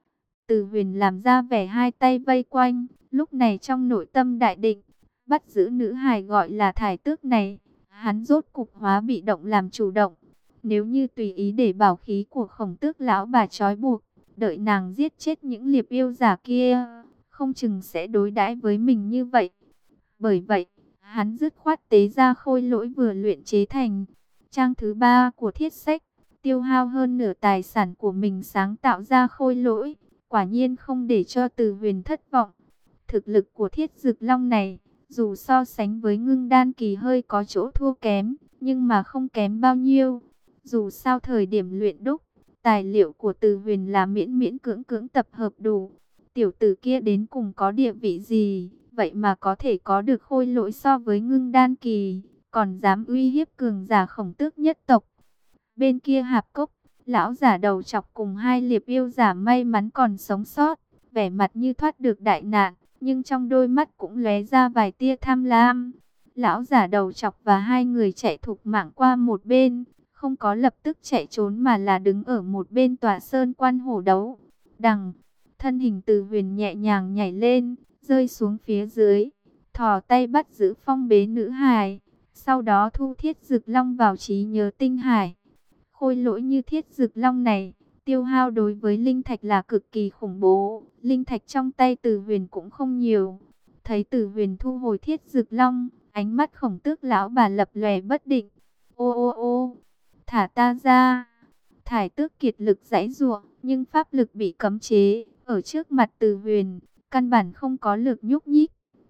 Từ Huyền làm ra vẻ hai tay vây quanh, lúc này trong nội tâm đại định, bắt giữ nữ hài gọi là Thải Tước này, hắn rốt cục hóa bị động làm chủ động. Nếu như tùy ý để bảo khí của Khổng Tước lão bà trói buộc, đợi nàng giết chết những liệp yêu giả kia, không chừng sẽ đối đãi với mình như vậy. Bởi vậy, hắn dứt khoát tế ra khôi lỗi vừa luyện chế thành. Trang thứ ba của thiết sách, tiêu hao hơn nửa tài sản của mình sáng tạo ra khôi lỗi, quả nhiên không để cho Từ Huyền thất vọng. Thực lực của Thiết Dực Long này, dù so sánh với Ngưng Đan Kỳ hơi có chỗ thua kém, nhưng mà không kém bao nhiêu. Dù sao thời điểm luyện đúc, tài liệu của Từ Huyền là miễn miễn cưỡng cưỡng tập hợp đủ. Tiểu tử kia đến cùng có địa vị gì, vậy mà có thể có được khôi lỗi so với Ngưng Đan Kỳ, còn dám uy hiếp cường giả Khổng Tước nhất tộc. Bên kia hạp cốc, lão giả đầu chọc cùng hai liệp yêu giả may mắn còn sống sót, vẻ mặt như thoát được đại nạn, nhưng trong đôi mắt cũng lóe ra vài tia tham lam. Lão giả đầu chọc và hai người chạy thục mạng qua một bên, không có lập tức chạy trốn mà là đứng ở một bên tòa sơn quan hổ đấu. Đằng, thân hình Từ Huyền nhẹ nhàng nhảy lên, rơi xuống phía dưới, thò tay bắt giữ phong bế nữ hài, sau đó thu Thiết Dực Long vào trí nhớ tinh hải. Khôi lỗi như Thiết Dực Long này, tiêu hao đối với linh thạch là cực kỳ khủng bố, linh thạch trong tay Từ Huyền cũng không nhiều. Thấy Từ Huyền thu hồi Thiết Dực Long, ánh mắt Khổng Tước lão bà lập lòe bất định. Ô ô ô, thả ta ra. Thải Tước kiệt lực giãy giụa, nhưng pháp lực bị cấm chế, ở trước mặt Từ Huyền, căn bản không có lực nhúc nhích.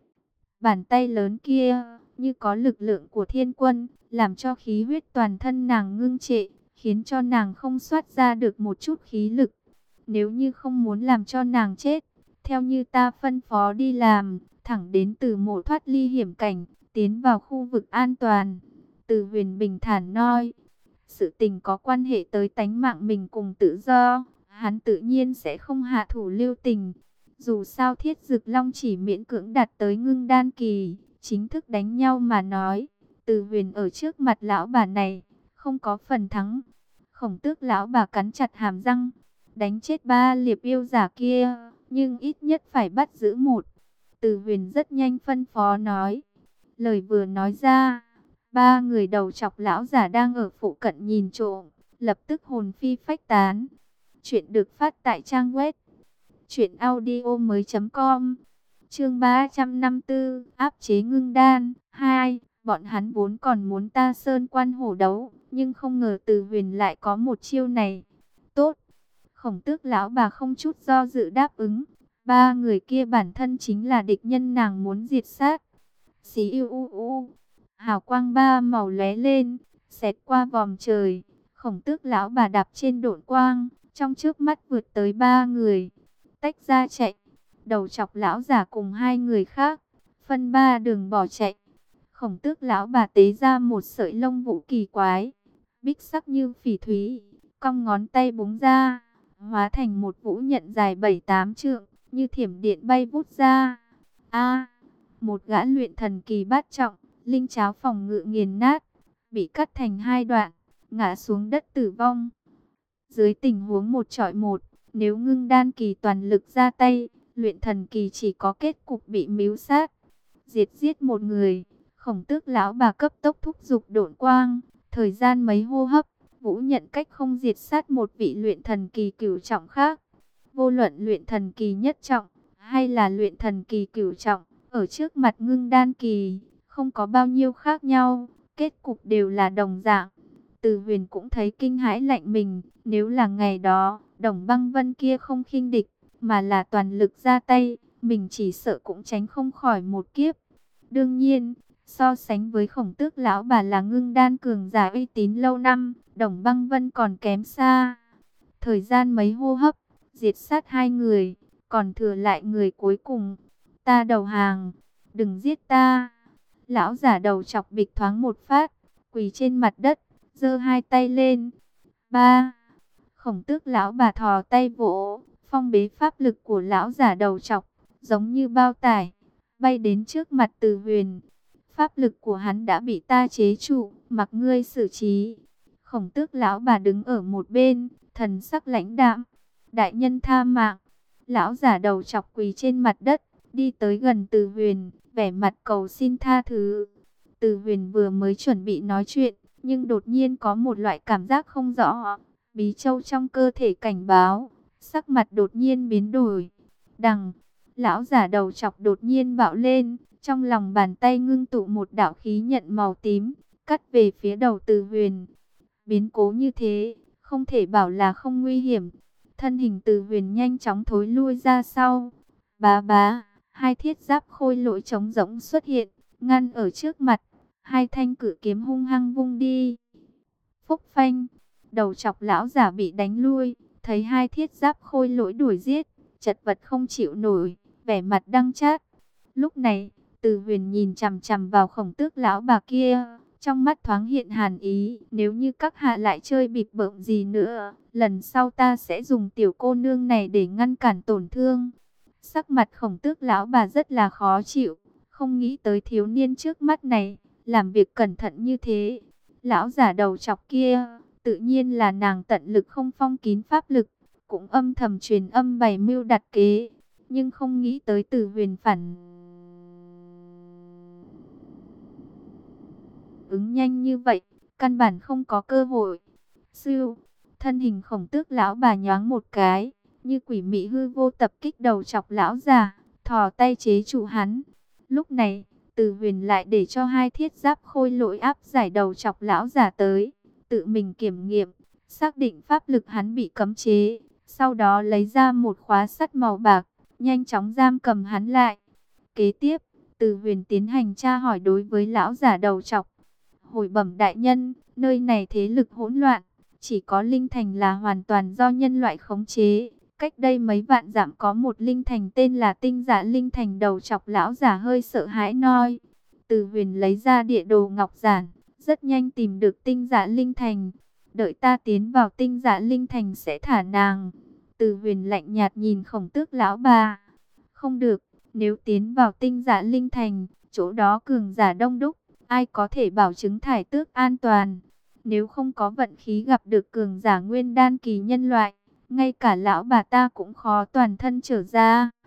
Bàn tay lớn kia, như có lực lượng của thiên quân, làm cho khí huyết toàn thân nàng ngưng trệ, khiến cho nàng không xoát ra được một chút khí lực. Nếu như không muốn làm cho nàng chết, theo như ta phân phó đi làm, thẳng đến Từ Mộ thoát ly hiểm cảnh, tiến vào khu vực an toàn. Từ Huyền bình thản nói, sự tình có quan hệ tới tánh mạng mình cùng tự do, hắn tự nhiên sẽ không hạ thủ lưu tình. Dù sao Thiết Dực Long chỉ miễn cưỡng đạt tới Ngưng Đan Kỳ, chính thức đánh nhau mà nói, Từ Huyền ở trước mặt lão bà này, không có phần thắng. Khổng Tước lão bà cắn chặt hàm răng, đánh chết ba liệp yêu giả kia, nhưng ít nhất phải bắt giữ một. Từ Huyền rất nhanh phân phó nói. Lời vừa nói ra, ba người đầu chọc lão giả đang ở phụ cận nhìn trộm, lập tức hồn phi phách tán. Chuyện được phát tại trang web truyện audio mới chấm com. Chương ba trăm năm mươi tư, áp chế Ngưng Đan hai. Bọn hắn vốn còn muốn ta sơn quan hổ đấu, nhưng không ngờ Từ Huyền lại có một chiêu này. Tốt. Khổng Tước lão bà không chút do dự đáp ứng. Ba người kia bản thân chính là địch nhân nàng muốn diệt sát. Xí yêu u u. Hào quang ba màu lóe lên, xẹt qua vòm trời. Khổng Tước lão bà đạp trên độn quang, trong chớp mắt vượt tới ba người, tách ra chạy. Đầu chọc lão giả cùng hai người khác, phân ba đường bỏ chạy. Khổng Tước lão bà tế ra một sợi lông vũ kỳ quái, bích sắc như phỉ thúy, cong ngón tay búng ra, hóa thành một vũ nhận dài bảy tám trượng, như thiểm điện bay vút ra. A, một gã luyện thần kỳ bát trọng, linh cháo phòng ngự nghiền nát, bị cắt thành hai đoạn, ngã xuống đất tử vong. Dưới tình huống một chọi một, nếu Ngưng Đan Kỳ toàn lực ra tay, luyện thần kỳ chỉ có kết cục bị mưu sát. Diệt giết một người, Khổng Tước lão bà cấp tốc thúc giục độn quang, thời gian mấy hô hấp, Vũ Nhận Cách không diệt sát một vị luyện thần kỳ cửu trọng khác. Vô luận luyện thần kỳ nhất trọng hay là luyện thần kỳ cửu trọng, ở trước mặt ngưng đan kỳ, không có bao nhiêu khác nhau, kết cục đều là đồng dạng. Từ Huyền cũng thấy kinh hãi lạnh mình, nếu là ngày đó, Đồng Băng Vân kia không khinh địch, mà là toàn lực ra tay, mình chỉ sợ cũng tránh không khỏi một kiếp. Đương nhiên, so sánh với Khổng Tước lão bà là ngưng đan cường giả uy tín lâu năm, Đồng Băng Vân còn kém xa. Thời gian mấy hô hấp, diệt sát hai người, còn thừa lại người cuối cùng. Ta đầu hàng, đừng giết ta. Lão giả đầu chọc bịch thoáng một phát, quỳ trên mặt đất, giơ hai tay lên. Ba. Khổng Tước lão bà thò tay vỗ, phong bế pháp lực của lão giả đầu chọc, giống như bao tải, bay đến trước mặt Từ Huyền. Pháp lực của hắn đã bị ta chế trụ, mặc ngươi xử trí. Khổng Tước lão bà đứng ở một bên, thần sắc lãnh đạm. Đại nhân tha mạng. Lão giả đầu chọc quỳ trên mặt đất, đi tới gần Từ Huyền, vẻ mặt cầu xin tha thứ. Từ Huyền vừa mới chuẩn bị nói chuyện, nhưng đột nhiên có một loại cảm giác không rõ. Bí châu trong cơ thể cảnh báo, sắc mặt đột nhiên biến đổi. Đằng, lão giả đầu chọc đột nhiên bạo lên, trong lòng bàn tay ngưng tụ một đạo khí nhận màu tím, cắt về phía đầu Từ Huyền. Biến cố như thế, không thể bảo là không nguy hiểm. Thân hình Từ Huyền nhanh chóng thối lui ra sau. Bá bá, hai thiết giáp khôi lỗi trống rỗng xuất hiện, ngăn ở trước mặt. Hai thanh cử kiếm hung hăng vung đi. Phúc phanh, đầu chọc lão giả bị đánh lui, thấy hai thiết giáp khôi lỗi đuổi giết, chật vật không chịu nổi, vẻ mặt đắng chát. Lúc này, Từ Huyền nhìn chằm chằm vào Khổng Tước lão bà kia, trong mắt thoáng hiện hàn ý. Nếu như các hạ lại chơi bịp bợm gì nữa, lần sau ta sẽ dùng tiểu cô nương này để ngăn cản tổn thương. Sắc mặt Khổng Tước lão bà rất là khó chịu, không nghĩ tới thiếu niên trước mắt này làm việc cẩn thận như thế. Lão giả đầu chọc kia, tự nhiên là nàng tận lực không phong kín pháp lực, cũng âm thầm truyền âm bày mưu đặt kế, nhưng không nghĩ tới Từ Huyền phản ứng nhanh như vậy, căn bản không có cơ hội. Sư, thân hình Khổng Tước lão bà nhoáng một cái, như quỷ mị hư vô tập kích đầu chọc lão già, thò tay chế trụ hắn. Lúc này, Từ Huyền lại để cho hai thiết giáp khôi lỗi áp giải đầu chọc lão già tới, tự mình kiểm nghiệm, xác định pháp lực hắn bị cấm chế, sau đó lấy ra một khóa sắt màu bạc, nhanh chóng giam cầm hắn lại. Kế tiếp, Từ Huyền tiến hành tra hỏi đối với lão giả đầu chọc. Hồi bẩm đại nhân, nơi này thế lực hỗn loạn, chỉ có linh thành là hoàn toàn do nhân loại khống chế. Cách đây mấy vạn dặm có một linh thành tên là Tinh Dạ Linh Thành. Đầu chọc lão giả hơi sợ hãi nói. Từ Huyền lấy ra địa đồ ngọc giản, rất nhanh tìm được Tinh Dạ Linh Thành. Đợi ta tiến vào Tinh Dạ Linh Thành sẽ thả nàng. Từ Huyền lạnh nhạt nhìn Khổng Tước lão bà. Không được, nếu tiến vào Tinh Dạ Linh Thành, chỗ đó cường giả đông đúc, ai có thể bảo chứng thải tước an toàn. Nếu không có vận khí gặp được cường giả nguyên đan kỳ nhân loại, ngay cả lão bà ta cũng khó toàn thân trở ra.